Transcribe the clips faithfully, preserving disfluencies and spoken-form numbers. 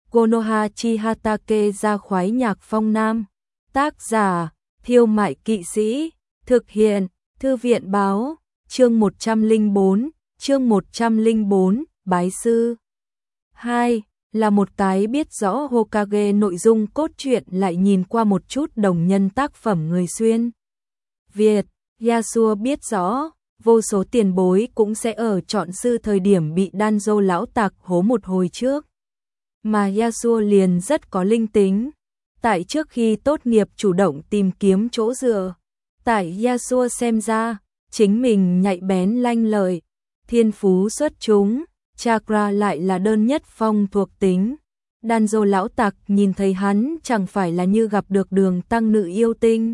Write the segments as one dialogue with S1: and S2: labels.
S1: Konoha Chihatake ra khoái nhạc phong nam. Tác giả, Thiêu Mại Kỵ Sĩ. Thực hiện, Thư viện báo. Chương một trăm lẻ bốn, chương một trăm lẻ bốn, Bái sư. hai. Là một cái biết rõ Hokage nội dung cốt truyện lại nhìn qua một chút đồng nhân tác phẩm người xuyên Việt, Yasuo biết rõ, vô số tiền bối cũng sẽ ở chọn sư thời điểm bị Danzo lão tặc hố một hồi trước. Mà Yasuo liền rất có linh tính, tại trước khi tốt nghiệp chủ động tìm kiếm chỗ dựa. Tại Yasuo xem ra, chính mình nhạy bén lanh lợi, thiên phú xuất chúng, chakra lại là đơn nhất phong thuộc tính. Danzo lão tặc nhìn thấy hắn chẳng phải là như gặp được đường tăng nữ yêu tinh.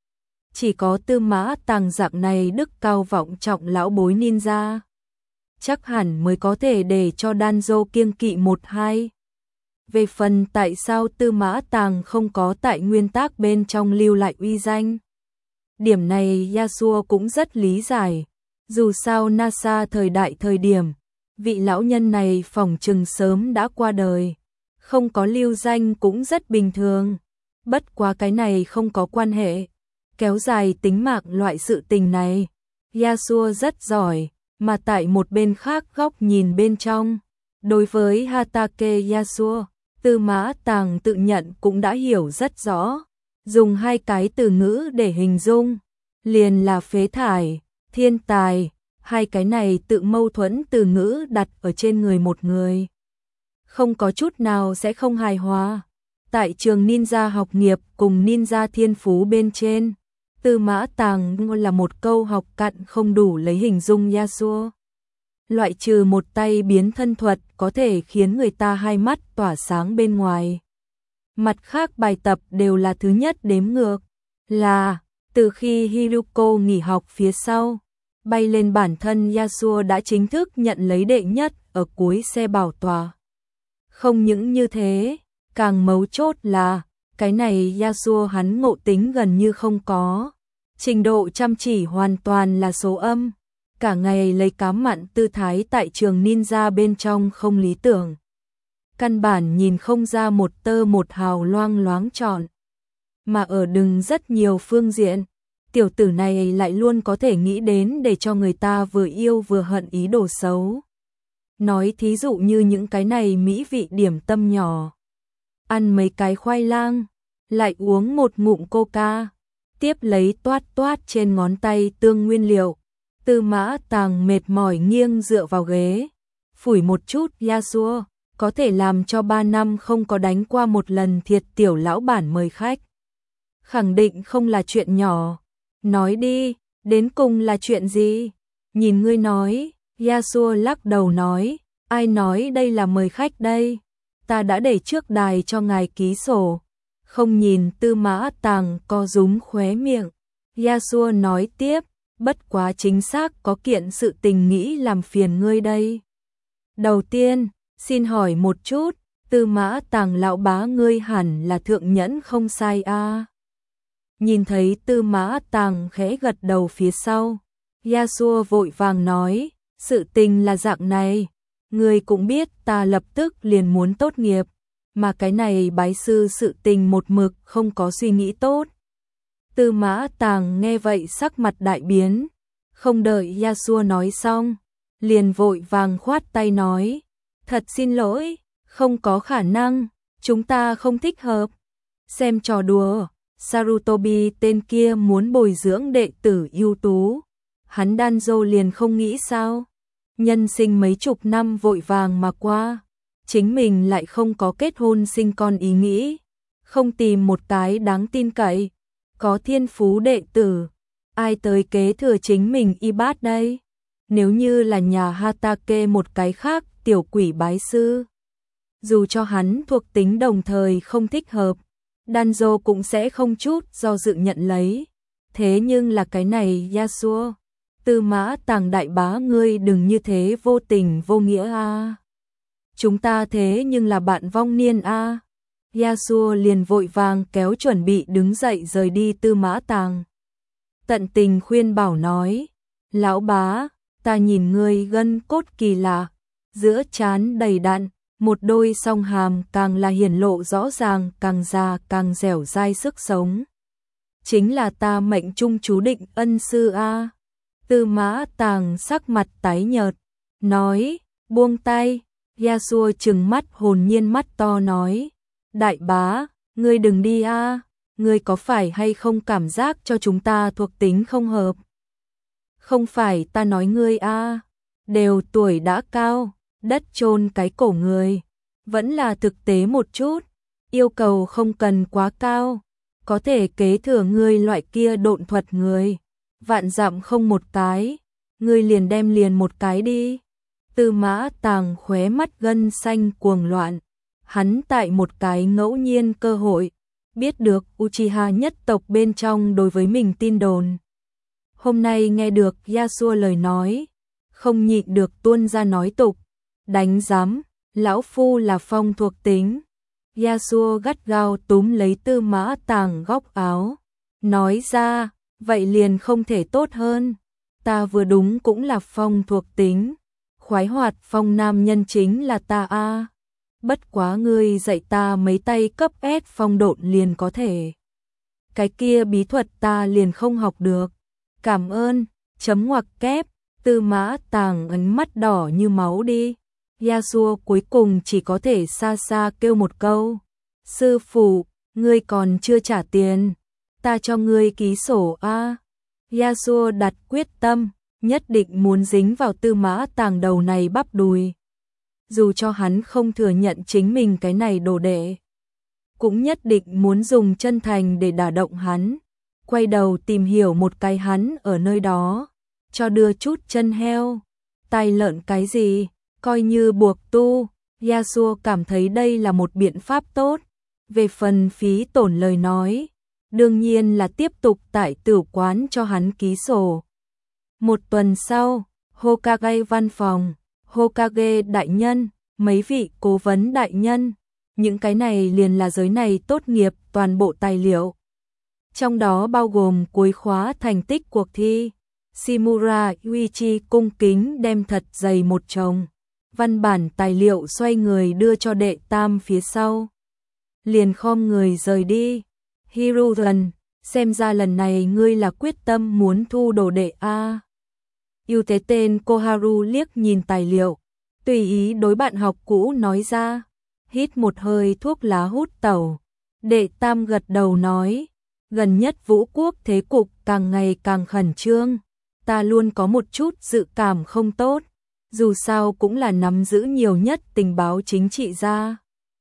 S1: Chỉ có Tư Mã Tàng dạng này đức cao vọng trọng lão bối ninja, chắc hẳn mới có thể để cho Danzo kiêng kỵ một hai. Về phần tại sao Tư Mã Tàng không có tại nguyên tác bên trong lưu lại uy danh, điểm này Yasuo cũng rất lý giải. Dù sao NASA thời đại thời điểm, vị lão nhân này phỏng chừng sớm đã qua đời, không có lưu danh cũng rất bình thường. Bất quá cái này không có quan hệ, kéo dài tính mạng loại sự tình này, Yasuo rất giỏi. Mà tại một bên khác góc nhìn bên trong, đối với Hatake Yasuo, Tư Mã Tàng tự nhận cũng đã hiểu rất rõ. Dùng hai cái từ ngữ để hình dung, liền là phế thải, thiên tài. Hai cái này tự mâu thuẫn từ ngữ đặt ở trên người một người, không có chút nào sẽ không hài hòa. Tại trường ninja học nghiệp cùng ninja thiên phú bên trên, Tư Mã Tàng là một câu học cặn không đủ lấy hình dung Yasuo. Loại trừ một tay biến thân thuật có thể khiến người ta hai mắt tỏa sáng bên ngoài, mặt khác bài tập đều là thứ nhất đếm ngược. Là từ khi Hiruko nghỉ học phía sau, bay lên bản thân Yasuo đã chính thức nhận lấy đệ nhất ở cuối xe bảo tòa. Không những như thế, càng mấu chốt là cái này Yasuo hắn ngộ tính gần như không có, trình độ chăm chỉ hoàn toàn là số âm, cả ngày lấy cám mặn tư thái tại trường ninja bên trong không lý tưởng, căn bản nhìn không ra một tơ một hào loang loáng tròn. Mà ở đừng rất nhiều phương diện, tiểu tử này lại luôn có thể nghĩ đến để cho người ta vừa yêu vừa hận ý đồ xấu. Nói thí dụ như những cái này mỹ vị điểm tâm nhỏ, ăn mấy cái khoai lang, lại uống một ngụm coca, tiếp lấy toát toát trên ngón tay tương nguyên liệu. Tư Mã Tàng mệt mỏi nghiêng dựa vào ghế, phủi một chút Yasuo, có thể làm cho ba năm không có đánh qua một lần thiệt tiểu lão bản mời khách, khẳng định không là chuyện nhỏ. Nói đi, đến cùng là chuyện gì? Nhìn ngươi nói. Yasuo lắc đầu nói, ai nói đây là mời khách đây? Ta đã để trước đài cho ngài ký sổ. Không nhìn Tư Mã Tàng co rúm khóe miệng, Yasuo nói tiếp, bất quá chính xác có kiện sự tình nghĩ làm phiền ngươi đây. Đầu tiên, xin hỏi một chút, Tư Mã Tàng lão bá ngươi hẳn là thượng nhẫn không sai a? À? Nhìn thấy Tư Mã Tàng khẽ gật đầu phía sau, Yasuo vội vàng nói, sự tình là dạng này, ngươi cũng biết ta lập tức liền muốn tốt nghiệp, mà cái này bái sư sự tình một mực không có suy nghĩ tốt. Tư Mã Tàng nghe vậy sắc mặt đại biến, không đợi Yasuo nói xong, liền vội vàng khoát tay nói, thật xin lỗi, không có khả năng, chúng ta không thích hợp. Xem trò đùa, Sarutobi tên kia muốn bồi dưỡng đệ tử ưu tú, hắn Danzo liền không nghĩ sao? Nhân sinh mấy chục năm vội vàng mà qua, chính mình lại không có kết hôn sinh con ý nghĩ, không tìm một cái đáng tin cậy, có thiên phú đệ tử, ai tới kế thừa chính mình y bát đây? Nếu như là nhà Hatake một cái khác tiểu quỷ bái sư, dù cho hắn thuộc tính đồng thời không thích hợp, Danzo cũng sẽ không chút do dự nhận lấy. Thế nhưng là cái này Yasuo, Tư Mã Tàng đại bá ngươi đừng như thế vô tình vô nghĩa a. À. Chúng ta thế nhưng là bạn vong niên a. À. Yasuo liền vội vàng kéo chuẩn bị đứng dậy rời đi Tư Mã Tàng. Tận tình khuyên bảo nói, lão bá, ta nhìn ngươi gân cốt kỳ lạ, giữa trán đầy đặn, một đôi song hàm càng là hiển lộ rõ ràng, càng già càng dẻo dai sức sống. Chính là ta mệnh trung chú định ân sư a. Tư Mã Tàng sắc mặt tái nhợt, nói, buông tay. Yasuo trừng mắt hồn nhiên mắt to nói, đại bá, ngươi đừng đi a, ngươi có phải hay không cảm giác cho chúng ta thuộc tính không hợp? Không phải ta nói ngươi a, đều tuổi đã cao, đất chôn cái cổ người, vẫn là thực tế một chút, yêu cầu không cần quá cao, có thể kế thừa ngươi loại kia độn thuật người, vạn dặm không một cái, ngươi liền đem liền một cái đi. Tư Mã Tàng khóe mắt gân xanh cuồng loạn, hắn tại một cái ngẫu nhiên cơ hội, biết được Uchiha nhất tộc bên trong đối với mình tin đồn. Hôm nay nghe được Yasuo lời nói, không nhịn được tuôn ra nói tục, đánh giám, lão phu là phong thuộc tính. Yasuo gắt gao túm lấy Tư Mã Tàng góc áo, nói ra, vậy liền không thể tốt hơn, ta vừa đúng cũng là phong thuộc tính. Khoái hoạt phong nam nhân chính là ta a. Bất quá ngươi dạy ta mấy tay cấp S phong độn liền có thể. Cái kia bí thuật ta liền không học được. Cảm ơn, chấm ngoặc kép, Tư Mã Tàng ấn mắt đỏ như máu đi. Yasuo cuối cùng chỉ có thể xa xa kêu một câu. Sư phụ, ngươi còn chưa trả tiền. Ta cho ngươi ký sổ a. Yasuo đặt quyết tâm, nhất định muốn dính vào Tư Mã Tàng đầu này bắp đùi. Dù cho hắn không thừa nhận chính mình cái này đồ đệ, cũng nhất định muốn dùng chân thành để đả động hắn. Quay đầu tìm hiểu một cái hắn ở nơi đó, cho đưa chút chân heo, tai lợn cái gì, coi như buộc tu. Yasuo cảm thấy đây là một biện pháp tốt. Về phần phí tổn lời nói, đương nhiên là tiếp tục tại tử quán cho hắn ký sổ. Một tuần sau, Hokage văn phòng, Hokage đại nhân, mấy vị cố vấn đại nhân, những cái này liền là giới này tốt nghiệp toàn bộ tài liệu. Trong đó bao gồm cuối khóa thành tích cuộc thi. Shimura Yuichi cung kính đem thật dày một chồng văn bản tài liệu xoay người đưa cho đệ tam phía sau. Liền khom người rời đi. Hiruzen, xem ra lần này ngươi là quyết tâm muốn thu đồ đệ a. Ưu thế tên Koharu liếc nhìn tài liệu, tùy ý đối bạn học cũ nói ra, hít một hơi thuốc lá hút tẩu. Đệ tam gật đầu nói, gần nhất Vũ Quốc thế cục càng ngày càng khẩn trương, ta luôn có một chút dự cảm không tốt, dù sao cũng là nắm giữ nhiều nhất tình báo chính trị ra.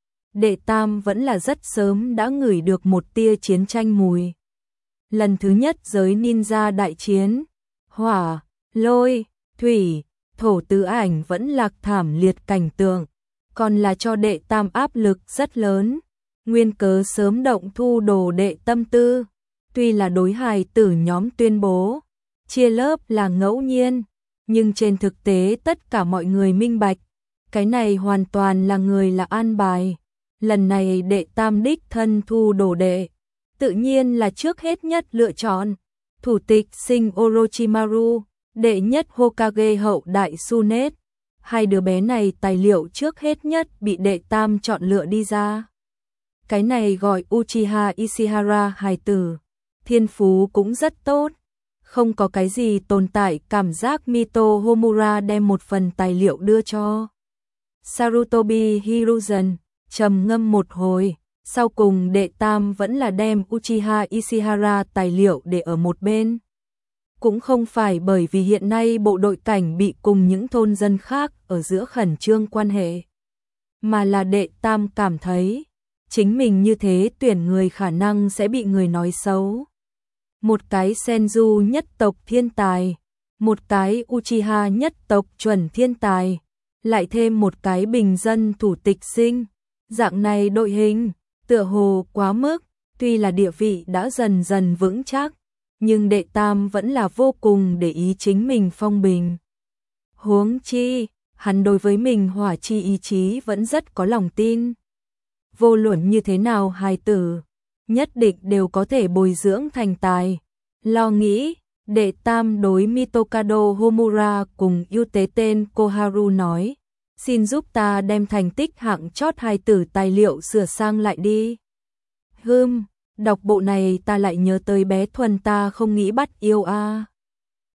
S1: Đệ tam vẫn là rất sớm đã ngửi được một tia chiến tranh mùi. Lần thứ nhất giới ninja đại chiến, hỏa, lôi, thủy, thổ tứ ảnh vẫn lạc thảm liệt cảnh tượng, còn là cho đệ tam áp lực rất lớn. Nguyên cớ sớm động thu đồ đệ tâm tư, tuy là đối hài tử nhóm tuyên bố chia lớp là ngẫu nhiên, nhưng trên thực tế tất cả mọi người minh bạch, cái này hoàn toàn là người là an bài. Lần này đệ tam đích thân thu đồ đệ, tự nhiên là trước hết nhất lựa chọn thủ tịch sinh Orochimaru, đệ nhất Hokage hậu đại Tsunade. Hai đứa bé này tài liệu trước hết nhất bị đệ tam chọn lựa đi ra. Cái này gọi Uchiha Ishihara hài tử, thiên phú cũng rất tốt, không có cái gì tồn tại cảm giác. Mito Homura đem một phần tài liệu đưa cho Sarutobi Hiruzen, trầm ngâm một hồi, sau cùng đệ tam vẫn là đem Uchiha Ishihara tài liệu để ở một bên. Cũng không phải bởi vì hiện nay bộ đội cảnh bị cùng những thôn dân khác ở giữa khẩn trương quan hệ, mà là đệ tam cảm thấy chính mình như thế tuyển người khả năng sẽ bị người nói xấu. Một cái Senju nhất tộc thiên tài, một cái Uchiha nhất tộc chuẩn thiên tài, lại thêm một cái bình dân thủ tịch sinh, dạng này đội hình, tựa hồ quá mức. Tuy là địa vị đã dần dần vững chắc, nhưng đệ tam vẫn là vô cùng để ý chính mình phong bình. Huống chi, hắn đối với mình hỏa chi ý chí vẫn rất có lòng tin. Vô luận như thế nào hài tử, nhất định đều có thể bồi dưỡng thành tài. Lo nghĩ, đệ tam đối Mitokado Homura cùng ưu tế tên Koharu nói, xin giúp ta đem thành tích hạng chót hài tử tài liệu sửa sang lại đi. Hừm, đọc bộ này ta lại nhớ tới bé Thuần ta không nghĩ bắt yêu a.